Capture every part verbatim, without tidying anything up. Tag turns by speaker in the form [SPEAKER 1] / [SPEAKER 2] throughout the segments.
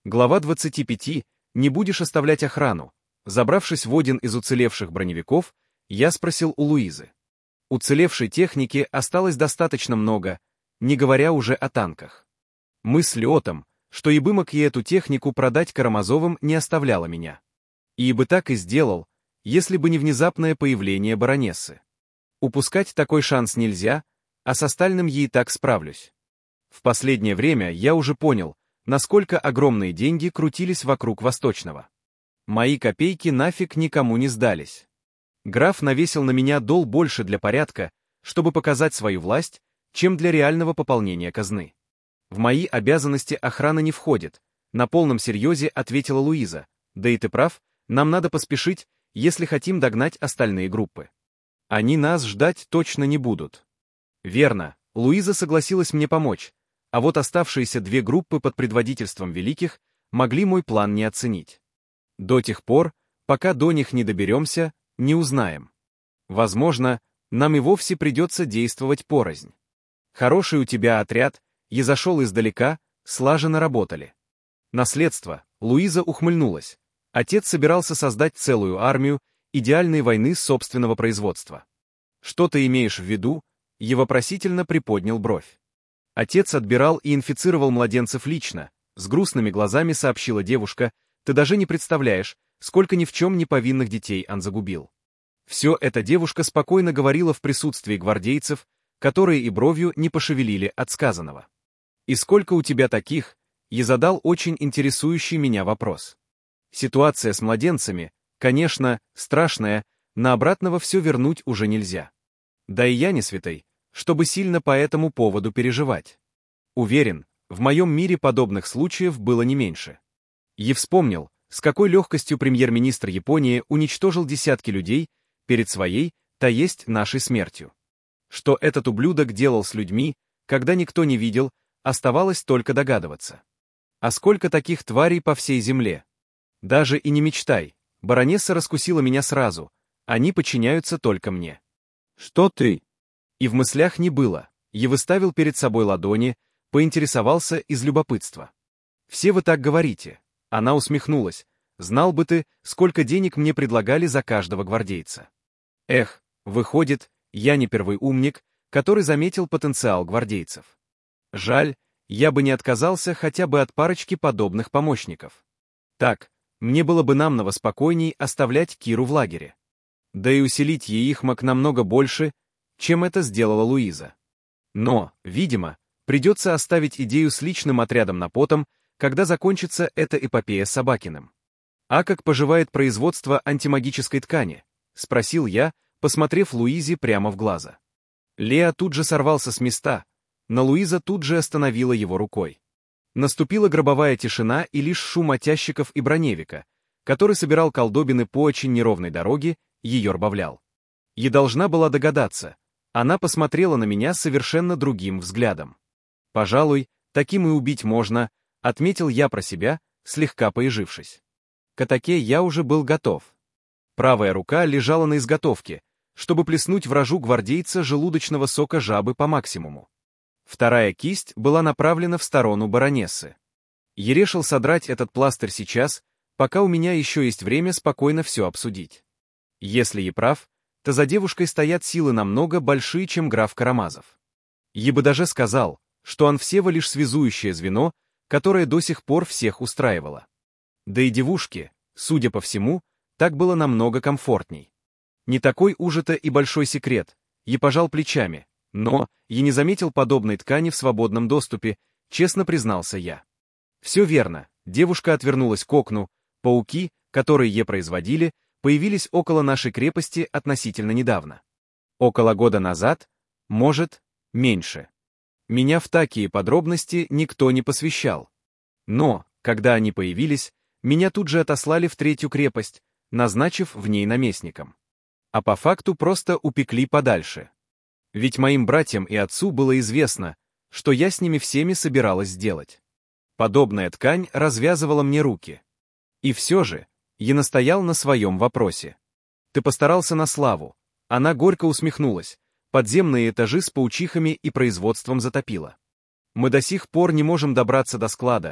[SPEAKER 1] Глава двадцать пять. Не будешь оставлять охрану. Забравшись в один из уцелевших броневиков, я спросил у Луизы. Уцелевшей техники осталось достаточно много, не говоря уже о танках. Мысль о том, что и бы мог ей эту технику продать Карамазовым, не оставляла меня. И бы так и сделал, если бы не внезапное появление баронессы. Упускать такой шанс нельзя, а с остальным ей так справлюсь. В последнее время я уже понял, насколько огромные деньги крутились вокруг Восточного. Мои копейки нафиг никому не сдались. Граф навесил на меня дол больше для порядка, чтобы показать свою власть, чем для реального пополнения казны. В мои обязанности охрана не входит, на полном серьезе ответила Луиза. Да и ты прав, нам надо поспешить, если хотим догнать остальные группы. Они нас ждать точно не будут. Верно, Луиза согласилась мне помочь, а вот оставшиеся две группы под предводительством великих могли мой план не оценить. До тех пор, пока до них не доберемся, не узнаем. Возможно, нам и вовсе придется действовать порознь. Хороший у тебя отряд, я зашел издалека, слаженно работали. Наследство, Луиза ухмыльнулась. Отец собирался создать целую армию идеальной войны собственного производства. Что ты имеешь в виду? Я вопросительно приподнял бровь. Отец отбирал и инфицировал младенцев лично, с грустными глазами сообщила девушка, ты даже не представляешь, сколько ни в чем не повинных детей он загубил. Все это девушка спокойно говорила в присутствии гвардейцев, которые и бровью не пошевелили от сказанного. «И сколько у тебя таких?» Я задал очень интересующий меня вопрос. Ситуация с младенцами, конечно, страшная, на обратного все вернуть уже нельзя. Да и я не святой, чтобы сильно по этому поводу переживать. Уверен, в моем мире подобных случаев было не меньше. Я вспомнил, с какой легкостью премьер-министр Японии уничтожил десятки людей перед своей, то есть нашей смертью. Что этот ублюдок делал с людьми, когда никто не видел, оставалось только догадываться. А сколько таких тварей по всей земле? Даже и не мечтай, баронесса раскусила меня сразу, они подчиняются только мне. Что ты? И в мыслях не было, я выставил перед собой ладони, поинтересовался из любопытства. Все вы так говорите. Она усмехнулась. Знал бы ты, сколько денег мне предлагали за каждого гвардейца. Эх, выходит, я не первый умник, который заметил потенциал гвардейцев. Жаль, я бы не отказался хотя бы от парочки подобных помощников. Так, мне было бы намного спокойней оставлять Киру в лагере. Да и усилить ей их мог намного больше, чем это сделала Луиза. Но, видимо, придется оставить идею с личным отрядом на потом, когда закончится эта эпопея с Собакиным. «А как поживает производство антимагической ткани?» — спросил я, посмотрев Луизе прямо в глаза. Лео тут же сорвался с места, но Луиза тут же остановила его рукой. Наступила гробовая тишина и лишь шум отящиков и броневика, который собирал колдобины по очень неровной дороге, ее разбавлял. Я должна была догадаться, она посмотрела на меня совершенно другим взглядом. «Пожалуй, таким и убить можно», — отметил я про себя, слегка поежившись. К атаке я уже был готов. Правая рука лежала на изготовке, чтобы плеснуть вражу гвардейца желудочного сока жабы по максимуму. Вторая кисть была направлена в сторону баронессы. Я решил содрать этот пластырь сейчас, пока у меня еще есть время спокойно все обсудить. Если я прав, то за девушкой стоят силы намного большие, чем граф Карамазов. Я бы даже сказал, что он всего лишь связующее звено, которое до сих пор всех устраивало. Да и девушке, судя по всему, так было намного комфортней. Не такой уж это и большой секрет, я пожал плечами, но я не заметил подобной ткани в свободном доступе, честно признался я. Все верно, девушка отвернулась к окну, пауки, которые е производили, появились около нашей крепости относительно недавно. Около года назад, может, меньше. Меня в такие подробности никто не посвящал. Но, когда они появились, меня тут же отослали в третью крепость, назначив в ней наместником. А по факту просто упекли подальше. Ведь моим братьям и отцу было известно, что я с ними всеми собиралась сделать. Подобная ткань развязывала мне руки. И все же, я настоял на своем вопросе. Ты постарался на славу. Она горько усмехнулась. Подземные этажи с паучихами и производством затопило. Мы до сих пор не можем добраться до склада.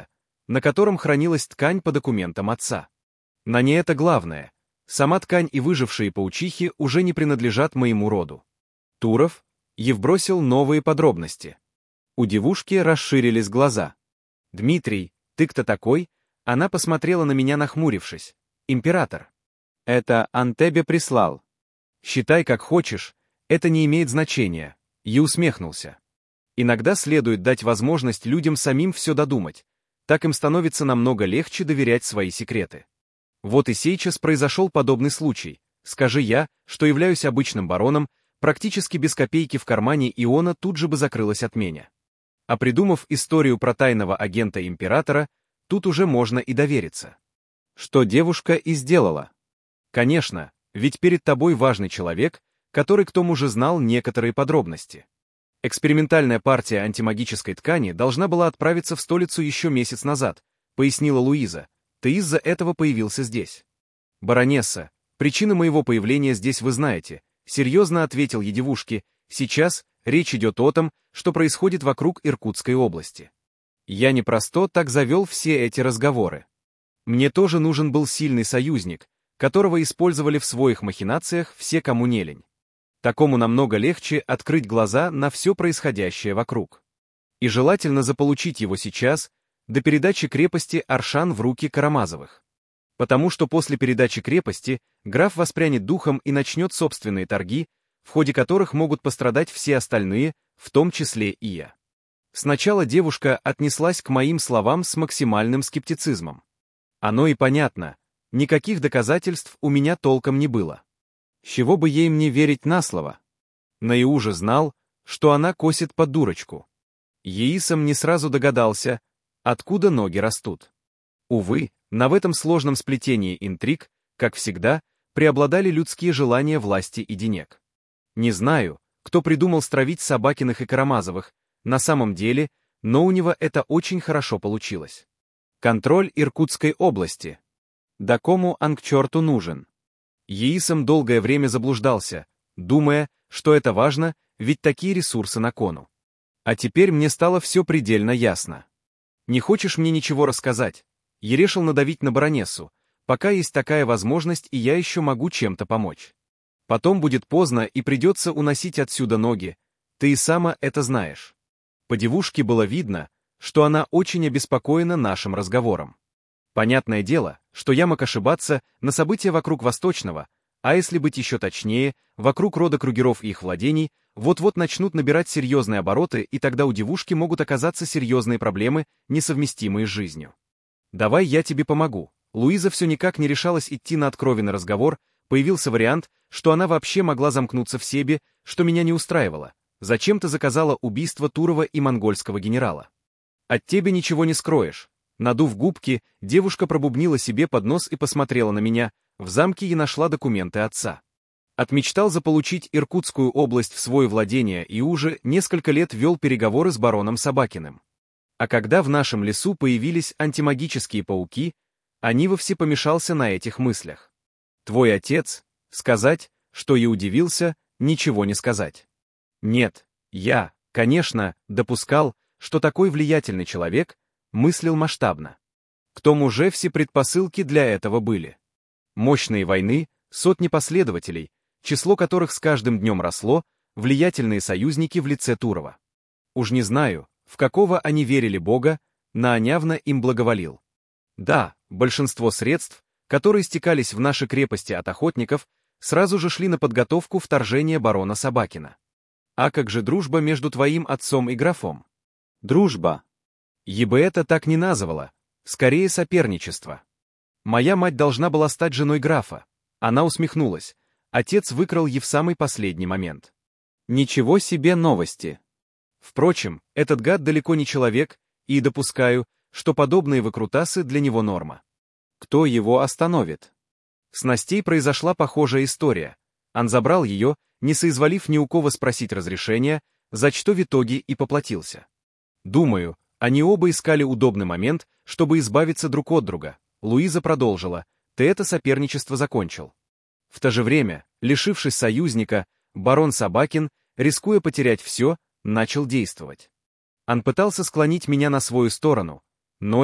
[SPEAKER 1] на котором хранилась ткань по документам отца. На ней это главное. Сама ткань и выжившие паучихи уже не принадлежат моему роду. Туров Евбросил новые подробности. У девушки расширились глаза. «Дмитрий, ты кто такой?» Она посмотрела на меня, нахмурившись. «Император». «Это Антебе прислал». «Считай, как хочешь, это не имеет значения». Я усмехнулся. Иногда следует дать возможность людям самим все додумать. Так им становится намного легче доверять свои секреты. Вот и сейчас произошел подобный случай. Скажи я, что являюсь обычным бароном, практически без копейки в кармане Иона тут же бы закрылась от меня. А придумав историю про тайного агента императора, тут уже можно и довериться. Что девушка и сделала. Конечно, ведь перед тобой важный человек, который к тому же знал некоторые подробности. Экспериментальная партия антимагической ткани должна была отправиться в столицу еще месяц назад, пояснила Луиза. Ты из-за этого появился здесь. Баронесса, причину моего появления здесь вы знаете, серьезно ответил я девушке. Сейчас речь идет о том, что происходит вокруг Иркутской области. Я не просто так завел все эти разговоры. Мне тоже нужен был сильный союзник, которого использовали в своих махинациях все, кому не лень. Такому намного легче открыть глаза на все происходящее вокруг. И желательно заполучить его сейчас, до передачи крепости Аршан в руки Карамазовых. Потому что после передачи крепости граф воспрянет духом и начнет собственные торги, в ходе которых могут пострадать все остальные, в том числе и я. Сначала девушка отнеслась к моим словам с максимальным скептицизмом. Оно и понятно, никаких доказательств у меня толком не было. С чего бы ей мне верить на слово? Наиу же знал, что она косит под дурочку. Еисом не сразу догадался, откуда ноги растут. Увы, на в этом сложном сплетении интриг, как всегда, преобладали людские желания власти и денег. Не знаю, кто придумал стравить Собакиных и Карамазовых, на самом деле, но у него это очень хорошо получилось. Контроль Иркутской области. Да кому он к черту нужен? Еисом долгое время заблуждался, думая, что это важно, ведь такие ресурсы на кону. А теперь мне стало все предельно ясно. Не хочешь мне ничего рассказать? Я решил надавить на баронессу, пока есть такая возможность, и я еще могу чем-то помочь. Потом будет поздно и придется уносить отсюда ноги, ты и сама это знаешь. По девушке было видно, что она очень обеспокоена нашим разговором. Понятное дело, что я мог ошибаться на события вокруг Восточного, а если быть еще точнее, вокруг рода Кругеров и их владений, вот-вот начнут набирать серьезные обороты, и тогда у девушки могут оказаться серьезные проблемы, несовместимые с жизнью. «Давай я тебе помогу». Луиза все никак не решалась идти на откровенный разговор, появился вариант, что она вообще могла замкнуться в себе, что меня не устраивало. Зачем ты заказала убийство Турова и монгольского генерала? От тебя ничего не скроешь. Надув губки, девушка пробубнила себе под нос и посмотрела на меня. В замке я нашла документы отца. Отмечтал заполучить Иркутскую область в свое владение и уже несколько лет вел переговоры с бароном Собакиным. А когда в нашем лесу появились антимагические пауки, они вовсе помешался на этих мыслях. Твой отец, сказать, что я удивился, ничего не сказать. Нет, я, конечно, допускал, что такой влиятельный человек мыслил масштабно. К тому же все предпосылки для этого были. Мощные войны, сотни последователей, число которых с каждым днем росло, влиятельные союзники в лице Турова. Уж не знаю, в какого они верили Бога, Наонявна им благоволил. Да, большинство средств, которые стекались в наши крепости от охотников, сразу же шли на подготовку вторжения барона Собакина. А как же дружба между твоим отцом и графом? Дружба. Я бы это так не называла, скорее соперничество. Моя мать должна была стать женой графа. Она усмехнулась. Отец выкрал ей в самый последний момент. Ничего себе новости. Впрочем, этот гад далеко не человек, и допускаю, что подобные выкрутасы для него норма. Кто его остановит? С Настей произошла похожая история. Он забрал ее, не соизволив ни у кого спросить разрешения, за что в итоге и поплатился. Думаю, они оба искали удобный момент, чтобы избавиться друг от друга. Луиза продолжила, ты это соперничество закончил. В то же время, лишившись союзника, барон Собакин, рискуя потерять все, начал действовать. Он пытался склонить меня на свою сторону, но я,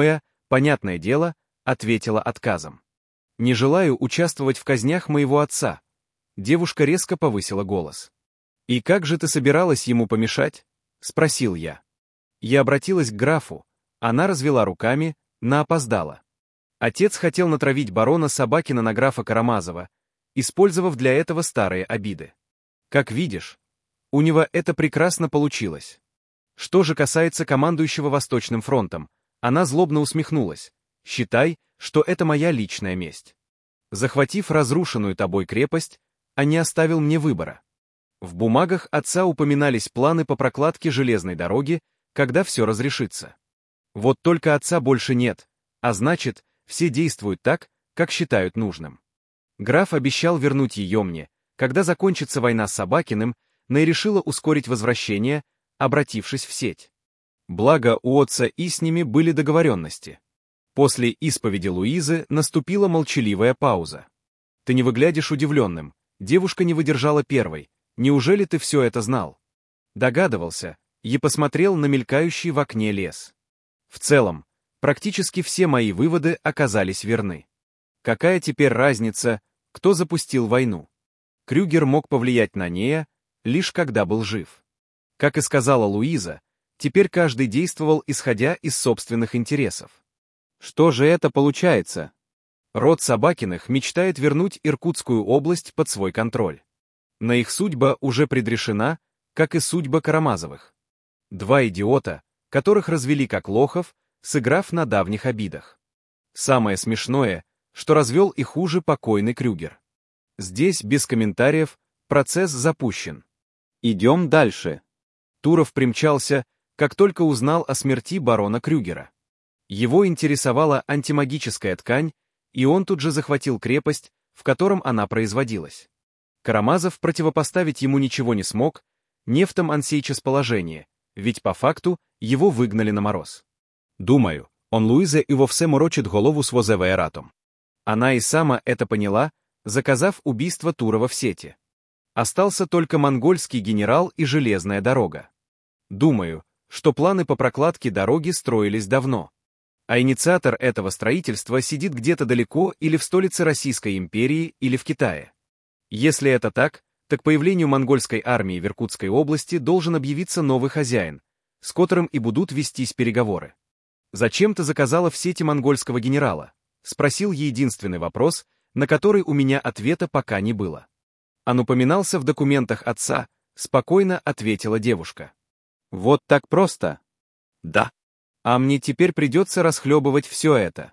[SPEAKER 1] понятное дело, ответила отказом. «Не желаю участвовать в казнях моего отца». Девушка резко повысила голос. «И как же ты собиралась ему помешать?» — спросил я. Я обратилась к графу, она развела руками, наопоздала. Отец хотел натравить барона Собакина на графа Карамазова, использовав для этого старые обиды. Как видишь, у него это прекрасно получилось. Что же касается командующего Восточным фронтом, она злобно усмехнулась. Считай, что это моя личная месть. Захватив разрушенную тобой крепость, а не оставил мне выбора. В бумагах отца упоминались планы по прокладке железной дороги, когда все разрешится. Вот только отца больше нет, а значит, все действуют так, как считают нужным. Граф обещал вернуть ее мне, когда закончится война с Собакиным, но и решила ускорить возвращение, обратившись в сеть. Благо, у отца и с ними были договоренности. После исповеди Луизы наступила молчаливая пауза. «Ты не выглядишь удивленным», девушка не выдержала первой. «Неужели ты все это знал?» Догадывался, и посмотрел на мелькающий в окне лес. В целом, практически все мои выводы оказались верны. Какая теперь разница, кто запустил войну? Крюгер мог повлиять на Нея, лишь когда был жив. Как и сказала Луиза, теперь каждый действовал, исходя из собственных интересов. Что же это получается? Род Собакиных мечтает вернуть Иркутскую область под свой контроль. Но их судьба уже предрешена, как и судьба Карамазовых. Два идиота, которых развели как лохов, сыграв на давних обидах. Самое смешное, что развел их хуже покойный Крюгер. Здесь, без комментариев, процесс запущен. Идем дальше. Туров примчался, как только узнал о смерти барона Крюгера. Его интересовала антимагическая ткань, и он тут же захватил крепость, в котором она производилась. Карамазов противопоставить ему ничего не смог, нефтом он сейчас положение, ведь по факту его выгнали на мороз. Думаю, он Луизе и вовсе морочит голову с Возевеератом. Она и сама это поняла, заказав убийство Турова в сети. Остался только монгольский генерал и железная дорога. Думаю, что планы по прокладке дороги строились давно. А инициатор этого строительства сидит где-то далеко или в столице Российской империи, или в Китае. Если это так, то к появлению монгольской армии в Иркутской области должен объявиться новый хозяин, с которым и будут вестись переговоры. «Зачем ты заказала в сети монгольского генерала?» — спросил единственный вопрос, на который у меня ответа пока не было. Он упоминался в документах отца, спокойно ответила девушка. «Вот так просто?» «Да». «А мне теперь придется расхлебывать все это».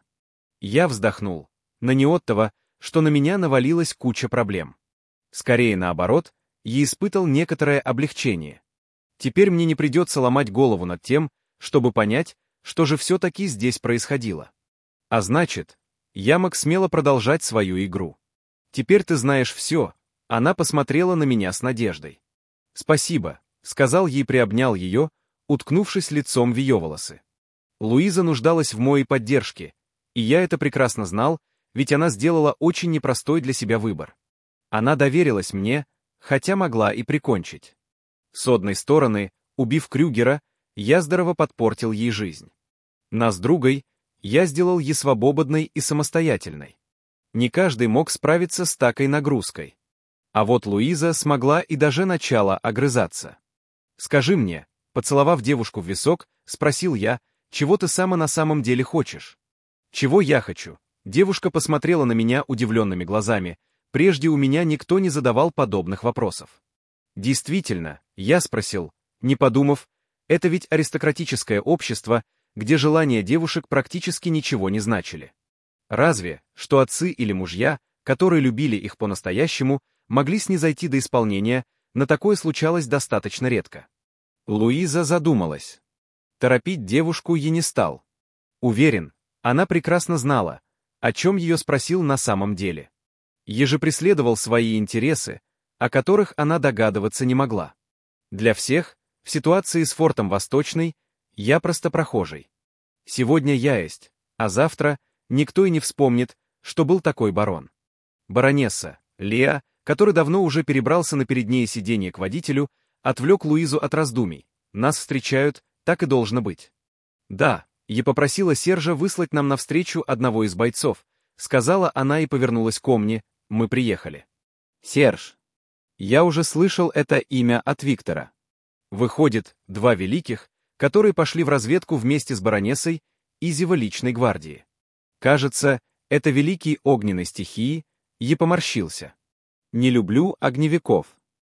[SPEAKER 1] Я вздохнул, но не от того, что на меня навалилась куча проблем. Скорее наоборот, я испытал некоторое облегчение. Теперь мне не придется ломать голову над тем, чтобы понять, что же все-таки здесь происходило. А значит, я мог смело продолжать свою игру. «Теперь ты знаешь все», — она посмотрела на меня с надеждой. «Спасибо», — сказал ей, приобнял ее, уткнувшись лицом в ее волосы. Луиза нуждалась в моей поддержке, и я это прекрасно знал, ведь она сделала очень непростой для себя выбор. Она доверилась мне, хотя могла и прикончить. С одной стороны, убив Крюгера, я здорово подпортил ей жизнь. Нас с другой я сделал ей свободной и самостоятельной. Не каждый мог справиться с такой нагрузкой. А вот Луиза смогла и даже начала огрызаться. «Скажи мне», поцеловав девушку в висок, спросил я, «чего ты сама на самом деле хочешь?» «Чего я хочу?» Девушка посмотрела на меня удивленными глазами. Прежде у меня никто не задавал подобных вопросов. Действительно, я спросил, не подумав, это ведь аристократическое общество, где желания девушек практически ничего не значили. Разве, что отцы или мужья, которые любили их по-настоящему, могли снизойти до исполнения, но такое случалось достаточно редко. Луиза задумалась. Торопить девушку я не стал. Уверен, она прекрасно знала, о чем ее спросил на самом деле. Я же преследовал свои интересы, о которых она догадываться не могла. Для всех, в ситуации с фортом Восточный, я просто прохожий. Сегодня я есть, а завтра никто и не вспомнит, что был такой барон. Баронесса, Леа, который давно уже перебрался на переднее сиденье к водителю, отвлек Луизу от раздумий. Нас встречают, так и должно быть. Да, Я попросила Сержа выслать нам навстречу одного из бойцов, сказала она и повернулась ко мне, мы приехали. Серж. Я уже слышал это имя от Виктора. Выходит, два великих, которые пошли в разведку вместе с баронессой Изева личной гвардии. Кажется, это великий огненной стихии, и поморщился. Не люблю огневиков.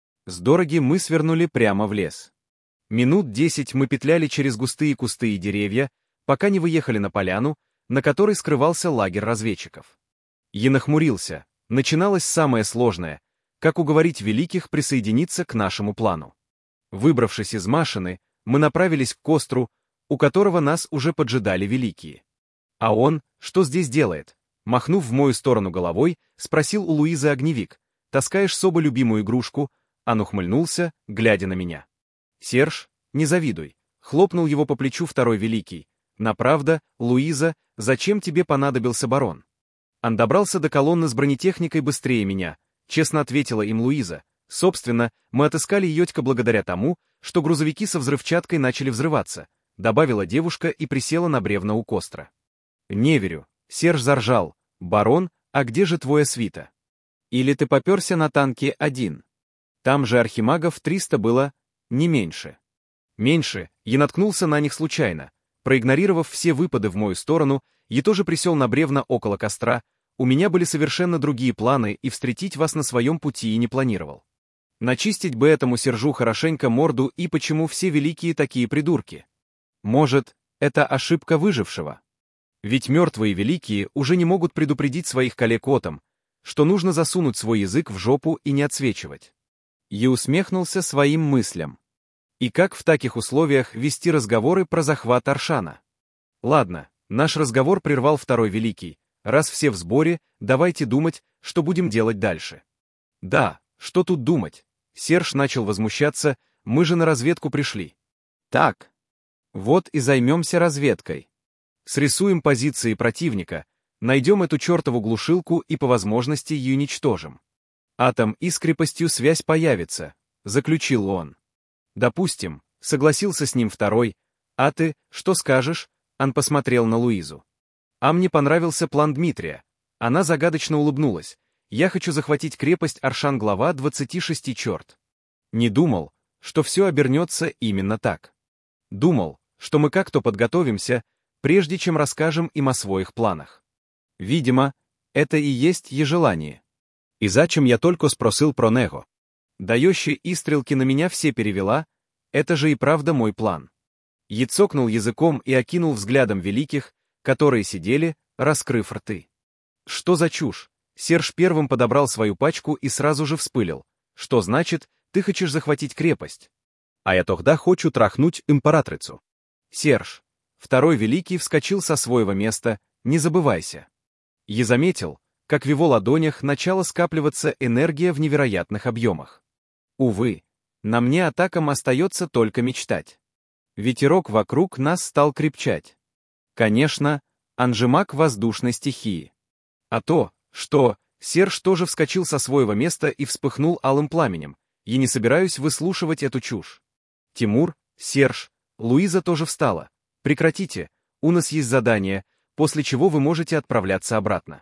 [SPEAKER 1] С дороги мы свернули прямо в лес. Минут десять мы петляли через густые кусты и деревья, пока не выехали на поляну, на которой скрывался лагерь разведчиков. Я нахмурился. Начиналось самое сложное, как уговорить великих присоединиться к нашему плану. Выбравшись из машины, мы направились к костру, у которого нас уже поджидали великие. А он, что здесь делает? Махнув в мою сторону головой, спросил у Луизы огневик: «Таскаешь с собой любимую игрушку?» Он ухмыльнулся, глядя на меня. «Серж, не завидуй», — хлопнул его по плечу второй великий. «Направда, Луиза, зачем тебе понадобился барон?» Он добрался до колонны с бронетехникой быстрее меня, честно ответила им Луиза. Собственно, мы отыскали Йотька благодаря тому, что грузовики со взрывчаткой начали взрываться, добавила девушка и присела на бревна у костра. «Не верю», — Серж заржал. «Барон, а где же твоя свита? Или ты попёрся на танке один? Там же архимагов триста было, не меньше». Меньше, я наткнулся на них случайно. Проигнорировав все выпады в мою сторону, я тоже присел на бревна около костра. У меня были совершенно другие планы, и встретить вас на своем пути и не планировал. Начистить бы этому Сержу хорошенько морду, и почему все великие такие придурки? Может, это ошибка выжившего? Ведь мертвые великие уже не могут предупредить своих коллег о том, что нужно засунуть свой язык в жопу и не отсвечивать. Я усмехнулся своим мыслям. И как в таких условиях вести разговоры про захват Аршана? Ладно, наш разговор прервал второй великий. Раз все в сборе, давайте думать, что будем делать дальше. Да, что тут думать? Серж начал возмущаться, мы же на разведку пришли. Так. Вот и займемся разведкой. Срисуем позиции противника, найдем эту чертову глушилку и по возможности ее уничтожим. Атом и с крепостью связь появится, заключил он. Допустим, согласился с ним второй. А ты, что скажешь? Он посмотрел на Луизу. А мне понравился план Дмитрия. Она загадочно улыбнулась. Я хочу захватить крепость Аршан-глава двадцати шести черт. Не думал, что все обернется именно так. Думал, что мы как-то подготовимся, прежде чем расскажем им о своих планах. Видимо, это и есть ее желание. И зачем я только спросил про него? Дающие истрелки на меня все перевела, это же и правда мой план. Я цокнул языком и окинул взглядом великих, которые сидели, раскрыв рты. Что за чушь? Серж первым подобрал свою пачку и сразу же вспылил. Что значит, ты хочешь захватить крепость? А я тогда хочу трахнуть императрицу. Серж. Второй великий вскочил со своего места, не забывайся. Я заметил, как в его ладонях начала скапливаться энергия в невероятных объемах. Увы, на мне атакам остается только мечтать. Ветерок вокруг нас стал крепчать. Конечно, анжемак воздушной стихии. А то, что, Серж тоже вскочил со своего места и вспыхнул алым пламенем. Я не собираюсь выслушивать эту чушь. Тимур, Серж, Луиза тоже встала. Прекратите, у нас есть задание, после чего вы можете отправляться обратно.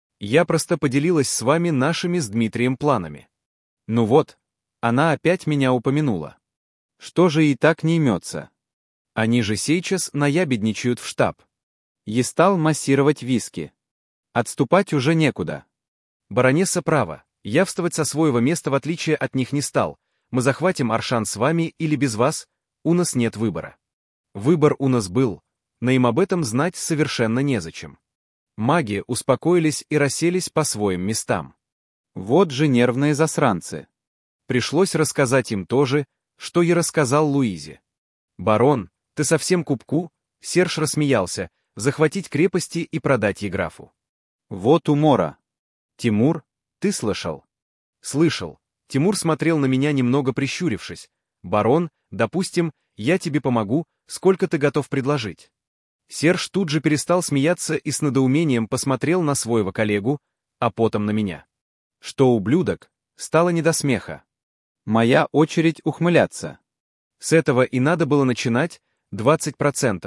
[SPEAKER 1] Я просто поделилась с вами нашими с Дмитрием планами. Ну вот, она опять меня упомянула. Что же и так не имется? Они же сейчас наябедничают в штаб. И стал массировать виски. Отступать уже некуда. Баронесса права, явствовать со своего места в отличие от них не стал. Мы захватим Аршан с вами или без вас, у нас нет выбора. Выбор у нас был, но им об этом знать совершенно незачем. Маги успокоились и расселись по своим местам. Вот же нервные засранцы. Пришлось рассказать им то же, что и рассказал Луизе. «Барон, ты совсем купку?» Серж рассмеялся. «Захватить крепости и продать ей графу». «Вот умора». «Тимур, ты слышал?» «Слышал». Тимур смотрел на меня, немного прищурившись. «Барон, допустим, я тебе помогу, сколько ты готов предложить?» Серж тут же перестал смеяться и с недоумением посмотрел на своего коллегу, а потом на меня. Что ублюдок, стало не до смеха. Моя очередь ухмыляться. С этого и надо было начинать, двадцать процентов.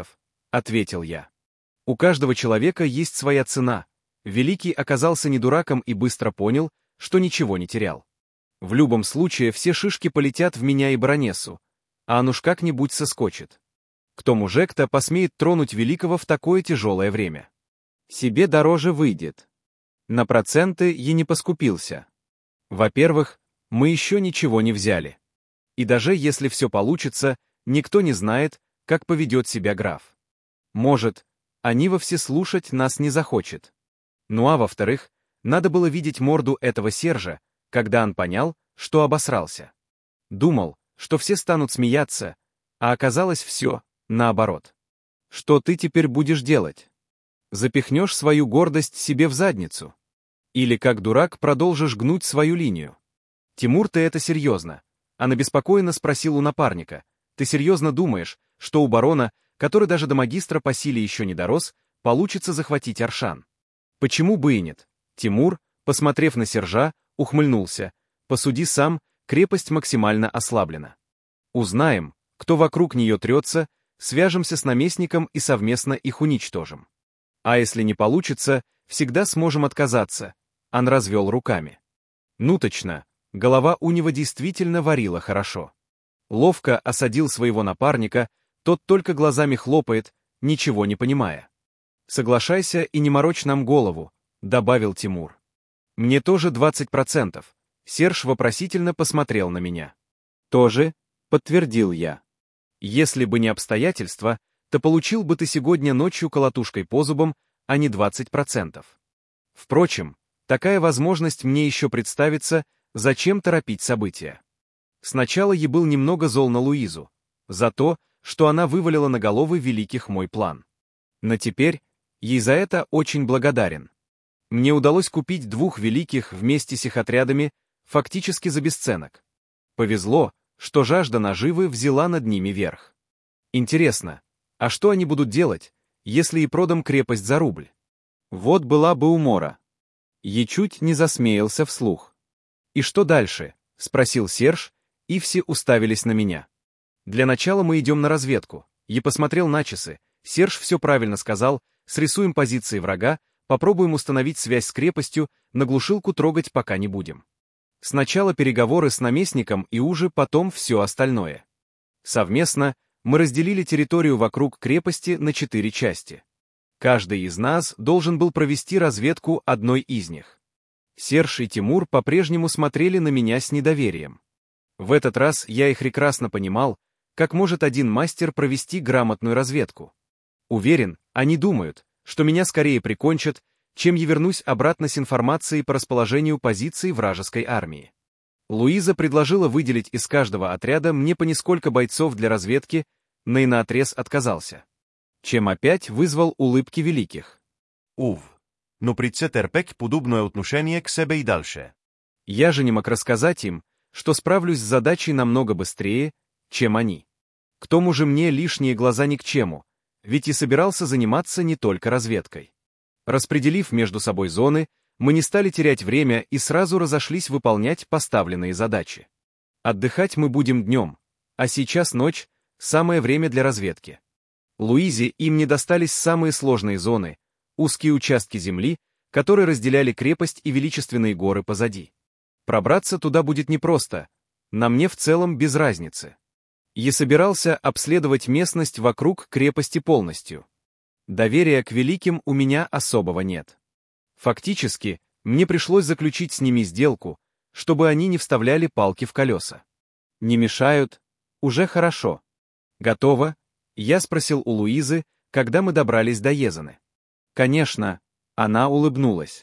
[SPEAKER 1] — ответил я. У каждого человека есть своя цена. Великий оказался не дураком и быстро понял, что ничего не терял. В любом случае все шишки полетят в меня и баронессу, а он уж как-нибудь соскочит. Кто мужик-то посмеет тронуть Великого в такое тяжелое время? Себе дороже выйдет. На проценты я не поскупился. Во-первых, мы еще ничего не взяли. И даже если все получится, никто не знает, как поведет себя граф. Может, они во всеслушать нас не захочет. Ну а во-вторых, надо было видеть морду этого Сержа, когда он понял, что обосрался. Думал, что все станут смеяться, а оказалось все наоборот. Что ты теперь будешь делать? Запихнешь свою гордость себе в задницу? Или как дурак продолжишь гнуть свою линию? Тимур, ты это серьезно? Она беспокойно спросил у напарника. Ты серьезно думаешь, что у барона, который даже до магистра по силе еще не дорос, получится захватить Аршан? Почему бы и нет? Тимур, посмотрев на Сержа, ухмыльнулся. Посуди сам, крепость максимально ослаблена. Узнаем, кто вокруг нее трется, свяжемся с наместником и совместно их уничтожим. А если не получится, всегда сможем отказаться. Он развел руками. Ну точно, голова у него действительно варила хорошо. Ловко осадил своего напарника, тот только глазами хлопает, ничего не понимая. «Соглашайся и не морочь нам голову», — добавил Тимур. «Мне тоже двадцать процентов. Серж вопросительно посмотрел на меня. «Тоже?» — подтвердил я. «Если бы не обстоятельства, то получил бы ты сегодня ночью колотушкой по зубам, а не двадцать процентов. Впрочем, такая возможность мне еще представится, зачем торопить события». Сначала я был немного зол на Луизу, за то, что она вывалила на головы великих мой план. Но теперь ей за это очень благодарен. Мне удалось купить двух великих вместе с их отрядами фактически за бесценок. Повезло, что жажда наживы взяла над ними верх. Интересно, а что они будут делать, если и продам крепость за рубль? Вот была бы умора. Я чуть не засмеялся вслух. «И что дальше?» — спросил Серж, и все уставились на меня. «Для начала мы идем на разведку». Я посмотрел на часы. Серж все правильно сказал, срисуем позиции врага, попробуем установить связь с крепостью, на глушилку трогать пока не будем. Сначала переговоры с наместником и уже потом все остальное. Совместно мы разделили территорию вокруг крепости на четыре части. Каждый из нас должен был провести разведку одной из них. Серж и Тимур по-прежнему смотрели на меня с недоверием. В этот раз я их прекрасно понимал, как может один мастер провести грамотную разведку. Уверен, они думают, что меня скорее прикончат, чем я вернусь обратно с информацией по расположению позиций вражеской армии. Луиза предложила выделить из каждого отряда мне по несколько бойцов для разведки, но и наотрез отказался. Чем опять вызвал улыбки великих.
[SPEAKER 2] Ув, но придется терпеть подобное отношение к себе и дальше.
[SPEAKER 1] Я же не мог рассказать им, что справлюсь с задачей намного быстрее, чем они. К тому же мне лишние глаза ни к чему, ведь и собирался заниматься не только разведкой. Распределив между собой зоны, мы не стали терять время и сразу разошлись выполнять поставленные задачи. Отдыхать мы будем днем, а сейчас ночь, самое время для разведки. Луизе им не достались самые сложные зоны, узкие участки земли, которые разделяли крепость и величественные горы позади. Пробраться туда будет непросто, на мне в целом без разницы. Я собирался обследовать местность вокруг крепости полностью. Доверия к великим у меня особого нет. Фактически, мне пришлось заключить с ними сделку, чтобы они не вставляли палки в колеса. Не мешают, уже хорошо. Готово? Я спросил у Луизы, когда мы добрались до Езаны. Конечно, она улыбнулась.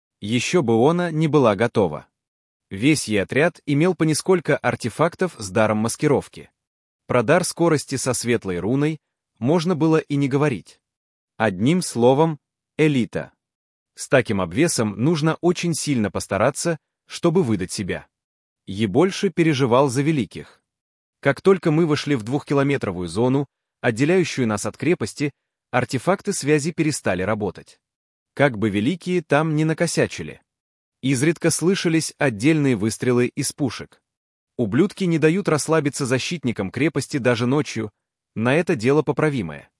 [SPEAKER 1] Еще бы она не была готова. Весь ей отряд имел по несколько артефактов с даром маскировки. Про дар скорости со светлой руной можно было и не говорить. Одним словом, элита. С таким обвесом нужно очень сильно постараться, чтобы выдать себя. Я больше переживал за великих. Как только мы вошли в двухкилометровую зону, отделяющую нас от крепости, артефакты связи перестали работать. Как бы великие там не накосячили. Изредка слышались отдельные выстрелы из пушек. Ублюдки не дают расслабиться защитникам крепости даже ночью, на это дело поправимое.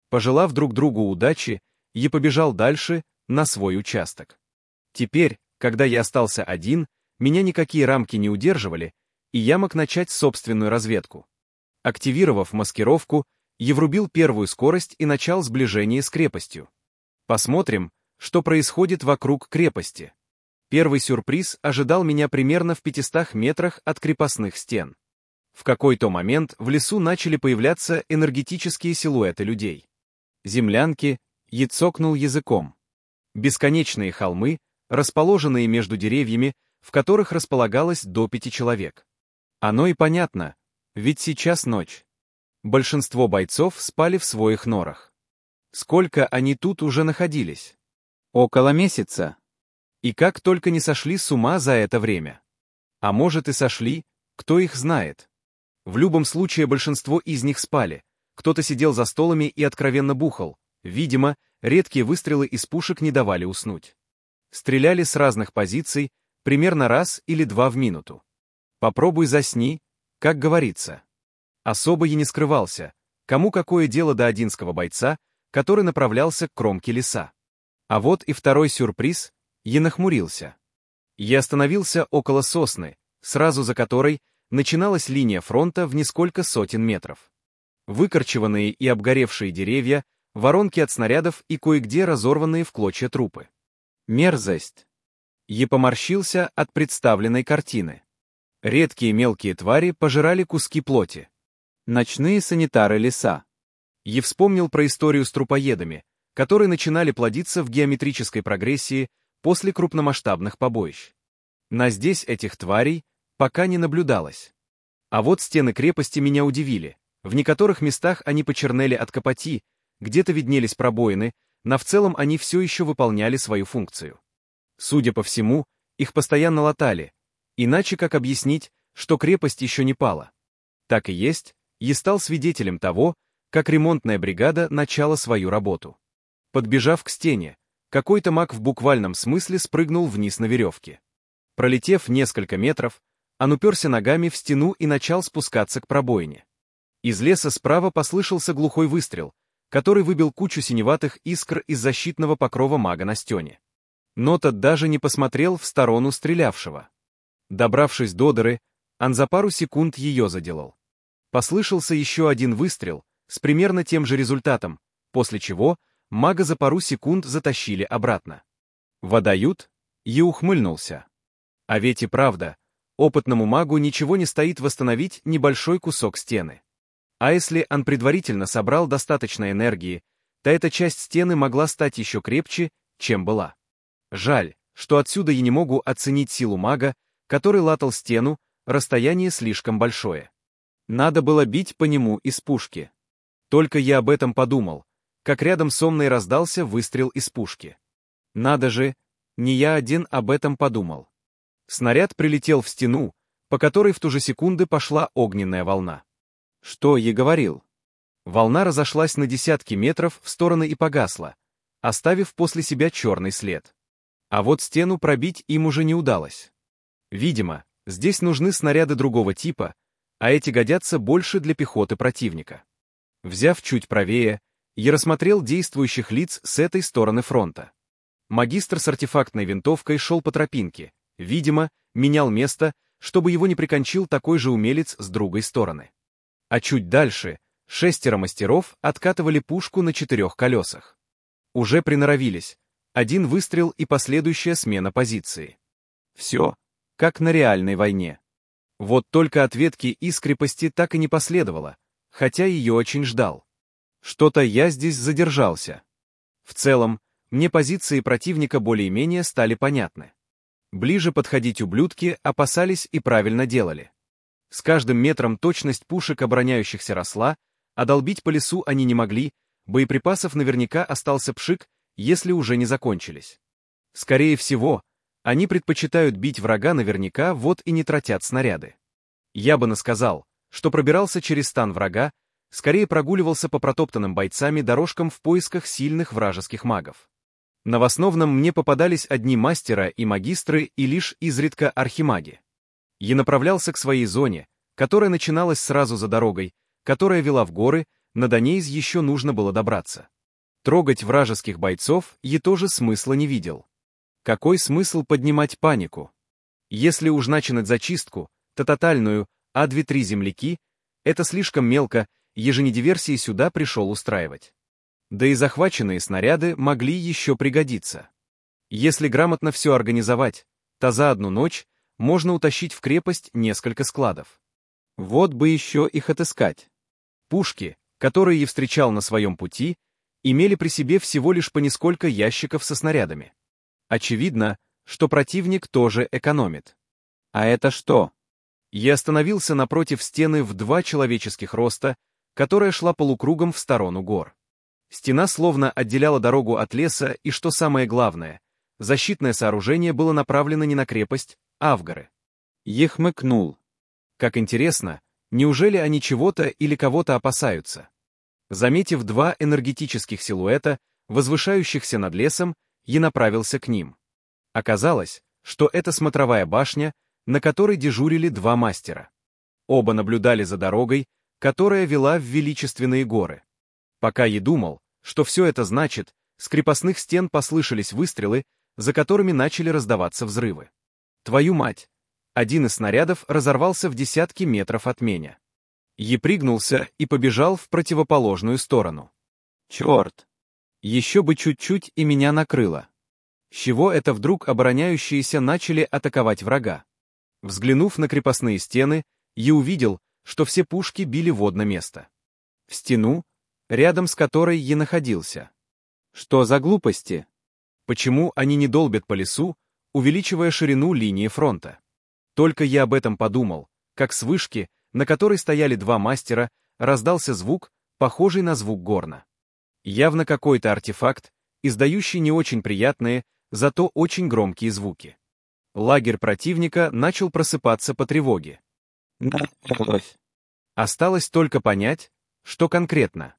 [SPEAKER 1] Пожелав друг другу удачи, я побежал дальше, на свой участок. Теперь, когда я остался один, меня никакие рамки не удерживали, и я мог начать собственную разведку. Активировав маскировку, я врубил первую скорость и начал сближение с крепостью. Посмотрим, что происходит вокруг крепости. Первый сюрприз ожидал меня примерно в пятистах метрах от крепостных стен. В какой-то момент в лесу начали появляться энергетические силуэты людей. Землянки, я цокнул языком. Бесконечные холмы, расположенные между деревьями, в которых располагалось до пяти человек. Оно и понятно, ведь сейчас ночь. Большинство бойцов спали в своих норах. Сколько они тут уже находились?
[SPEAKER 3] Около месяца.
[SPEAKER 1] И как только не сошли с ума за это время. А может и сошли, кто их знает. В любом случае большинство из них спали, кто-то сидел за столами и откровенно бухал, видимо, редкие выстрелы из пушек не давали уснуть. Стреляли с разных позиций, примерно раз или два в минуту. Попробуй засни, как говорится. Особо я не скрывался, кому какое дело до одинского бойца, который направлялся к кромке леса. А вот и второй сюрприз, я нахмурился. Я остановился около сосны, сразу за которой начиналась линия фронта в несколько сотен метров. Выкорчеванные и обгоревшие деревья, воронки от снарядов и кое-где разорванные в клочья трупы. Мерзость. Я поморщился от представленной картины. Редкие мелкие твари пожирали куски плоти.
[SPEAKER 3] Ночные санитары леса.
[SPEAKER 1] Я вспомнил про историю с трупоедами, которые начинали плодиться в геометрической прогрессии после крупномасштабных побоищ. На здесь этих тварей пока не наблюдалось. А вот стены крепости меня удивили. В некоторых местах они почернели от копоти, где-то виднелись пробоины, но в целом они все еще выполняли свою функцию. Судя по всему, их постоянно латали, иначе как объяснить, что крепость еще не пала? Так и есть, я стал свидетелем того, как ремонтная бригада начала свою работу. Подбежав к стене, какой-то маг в буквальном смысле спрыгнул вниз на веревке. Пролетев несколько метров, он уперся ногами в стену и начал спускаться к пробоине. Из леса справа послышался глухой выстрел, который выбил кучу синеватых искр из защитного покрова мага на стене. Но тот даже не посмотрел в сторону стрелявшего. Добравшись до дыры, он за пару секунд ее заделал. Послышался еще один выстрел, с примерно тем же результатом, после чего мага за пару секунд затащили обратно. «Водают?» Я ухмыльнулся. А ведь и правда, опытному магу ничего не стоит восстановить небольшой кусок стены. А если он предварительно собрал достаточно энергии, то эта часть стены могла стать еще крепче, чем была. Жаль, что отсюда я не могу оценить силу мага, который латал стену, расстояние слишком большое. Надо было бить по нему из пушки. Только я об этом подумал, как рядом со мной раздался выстрел из пушки. Надо же, не я один об этом подумал. Снаряд прилетел в стену, по которой в ту же секунду пошла огненная волна. Что я говорил? Волна разошлась на десятки метров в стороны и погасла, оставив после себя черный след. А вот стену пробить им уже не удалось. Видимо, здесь нужны снаряды другого типа, а эти годятся больше для пехоты противника. Взяв чуть правее, я рассмотрел действующих лиц с этой стороны фронта. Магистр с артефактной винтовкой шел по тропинке, видимо, менял место, чтобы его не прикончил такой же умелец с другой стороны. А чуть дальше шестеро мастеров откатывали пушку на четырех колесах. Уже приноровились, один выстрел и последующая смена позиции. Все, как на реальной войне. Вот только ответки из крепости так и не последовало, хотя ее очень ждал. Что-то я здесь задержался. В целом, мне позиции противника более-менее стали понятны. Ближе подходить ублюдки опасались и правильно делали. С каждым метром точность пушек обороняющихся росла, а долбить по лесу они не могли, боеприпасов наверняка остался пшик, если уже не закончились. Скорее всего, они предпочитают бить врага наверняка, вот и не тратят снаряды. Я бы насказал, что пробирался через стан врага, скорее прогуливался по протоптанным бойцами дорожкам в поисках сильных вражеских магов. Но в основном мне попадались одни мастера и магистры и лишь изредка архимаги. Я направлялся к своей зоне, которая начиналась сразу за дорогой, которая вела в горы, на Донейз еще нужно было добраться. Трогать вражеских бойцов я тоже смысла не видел. Какой смысл поднимать панику? Если уж начинать зачистку, то тотальную, а две-три земляки, это слишком мелко, ежели диверсии сюда пришел устраивать. Да и захваченные снаряды могли еще пригодиться. Если грамотно все организовать, то за одну ночь можно утащить в крепость несколько складов.
[SPEAKER 3] Вот бы еще их отыскать.
[SPEAKER 1] Пушки, которые я встречал на своем пути, имели при себе всего лишь по несколько ящиков со снарядами. Очевидно, что противник тоже экономит.
[SPEAKER 3] А это что?
[SPEAKER 1] Я остановился напротив стены в два человеческих роста, которая шла полукругом в сторону гор. Стена словно отделяла дорогу от леса, и, что самое главное, защитное сооружение было направлено не на крепость, а в горы.
[SPEAKER 3] Я хмыкнул.
[SPEAKER 1] Как интересно, неужели они чего-то или кого-то опасаются? Заметив два энергетических силуэта, возвышающихся над лесом, я направился к ним. Оказалось, что это смотровая башня, на которой дежурили два мастера. Оба наблюдали за дорогой, которая вела в величественные горы. Пока я думал, что все это значит, с крепостных стен послышались выстрелы, за которыми начали раздаваться взрывы. Твою мать! Один из снарядов разорвался в десятки метров от меня. Я пригнулся и побежал в противоположную сторону.
[SPEAKER 3] Черт! Еще бы чуть-чуть и меня накрыло. С чего это вдруг обороняющиеся начали атаковать врага? Взглянув на крепостные стены, я увидел, что все пушки били в одно место. В стену, рядом с которой я находился. Что за глупости? Почему они не долбят по лесу, увеличивая ширину линии фронта? Только я об этом подумал, как с вышки, на которой стояли два мастера, раздался звук, похожий на звук горна. Явно какой-то артефакт, издающий не очень приятные, зато очень громкие звуки. Лагерь противника начал просыпаться по тревоге. Началось.
[SPEAKER 1] Осталось только понять, что конкретно.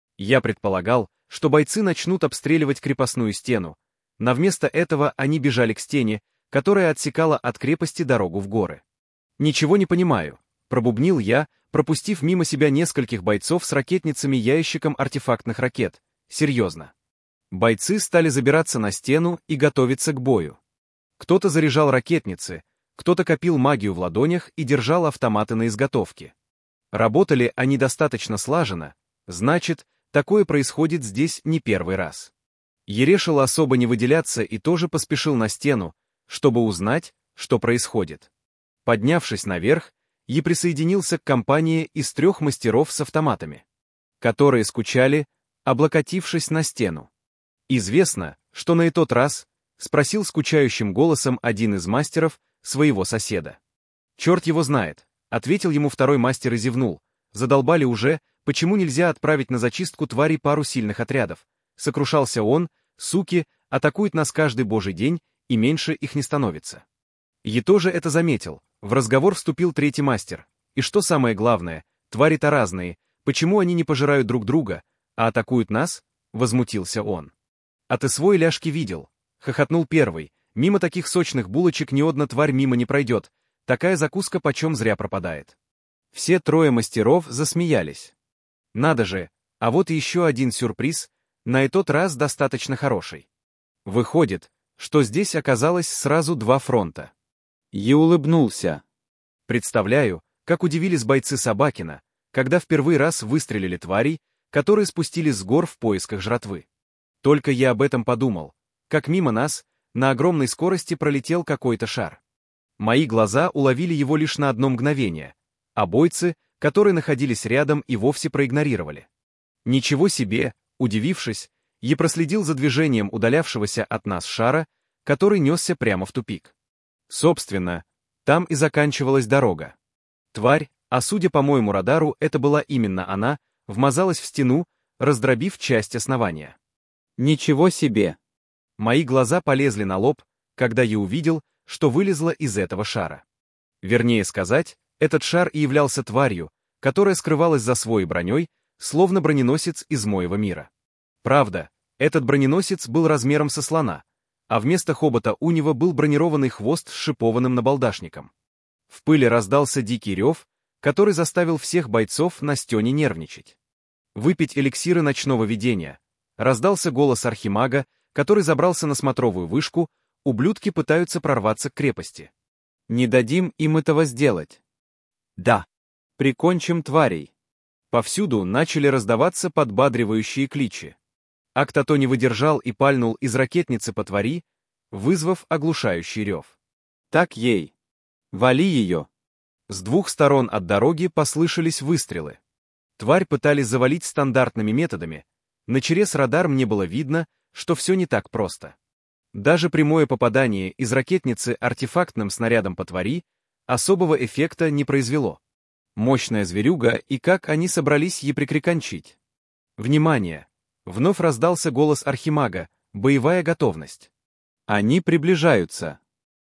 [SPEAKER 1] Я предполагал, что бойцы начнут обстреливать крепостную стену, но вместо этого они бежали к стене, которая отсекала от крепости дорогу в горы. «Ничего не понимаю», — пробубнил я, пропустив мимо себя нескольких бойцов с ракетницами ящиком артефактных ракет. Серьезно. Бойцы стали забираться на стену и готовиться к бою. Кто-то заряжал ракетницы, кто-то копил магию в ладонях и держал автоматы на изготовке. Работали они достаточно слаженно, значит, такое происходит здесь не первый раз. Я решил особо не выделяться и тоже поспешил на стену, чтобы узнать, что происходит. Поднявшись наверх, я присоединился к компании из трех мастеров с автоматами, которые скучали, облокотившись на стену. «Известно, что на тот раз?» — спросил скучающим голосом один из мастеров своего соседа. «Черт его знает», — ответил ему второй мастер и зевнул. «Задолбали уже, почему нельзя отправить на зачистку тварей пару сильных отрядов?» Сокрушался он, суки, атакуют нас каждый божий день, и меньше их не становится. Я тоже это заметил. В разговор вступил третий мастер. И что самое главное, твари-то разные, почему они не пожирают друг друга, а атакуют нас? Возмутился он. А ты свой ляжки видел? Хохотнул первый. Мимо таких сочных булочек ни одна тварь мимо не пройдет. Такая закуска почем зря пропадает. Все трое мастеров засмеялись. Надо же, а вот еще один сюрприз, на этот раз достаточно хороший. Выходит, что здесь оказалось сразу два фронта.
[SPEAKER 3] Я улыбнулся.
[SPEAKER 1] Представляю, как удивились бойцы Собакина, когда в первый раз выстрелили тварей, которые спустились с гор в поисках жратвы. Только я об этом подумал, как мимо нас, на огромной скорости пролетел какой-то шар. Мои глаза уловили его лишь на одно мгновение, а бойцы, которые находились рядом, и вовсе проигнорировали. Ничего себе, удивившись, я проследил за движением удалявшегося от нас шара, который несся прямо в тупик. Собственно, там и заканчивалась дорога. Тварь, а судя по моему радару, это была именно она, вмазалась в стену, раздробив часть основания.
[SPEAKER 3] Ничего себе!
[SPEAKER 1] Мои глаза полезли на лоб, когда я увидел, что вылезло из этого шара. Вернее сказать, этот шар и являлся тварью, которая скрывалась за своей броней, словно броненосец из моего мира. Правда, этот броненосец был размером со слона, а вместо хобота у него был бронированный хвост с шипованным набалдашником. В пыли раздался дикий рев, который заставил всех бойцов на стене нервничать. выпить эликсиры ночного видения. Раздался голос архимага, который забрался на смотровую вышку, ублюдки пытаются прорваться к крепости.
[SPEAKER 3] Не дадим им этого сделать.
[SPEAKER 2] Да.
[SPEAKER 3] Прикончим тварей.
[SPEAKER 1] Повсюду начали раздаваться подбадривающие кличи. А кто-то не выдержал и пальнул из ракетницы по твари, вызвав оглушающий рев.
[SPEAKER 3] Так ей. Вали ее.
[SPEAKER 1] С двух сторон от дороги послышались выстрелы. Тварь пытались завалить стандартными методами, на через радар мне было видно, что все не так просто. Даже прямое попадание из ракетницы артефактным снарядом по твари особого эффекта не произвело. Мощная зверюга, и как они собрались ей прикрикончить. Внимание! Вновь раздался голос архимага, боевая готовность.
[SPEAKER 3] Они приближаются.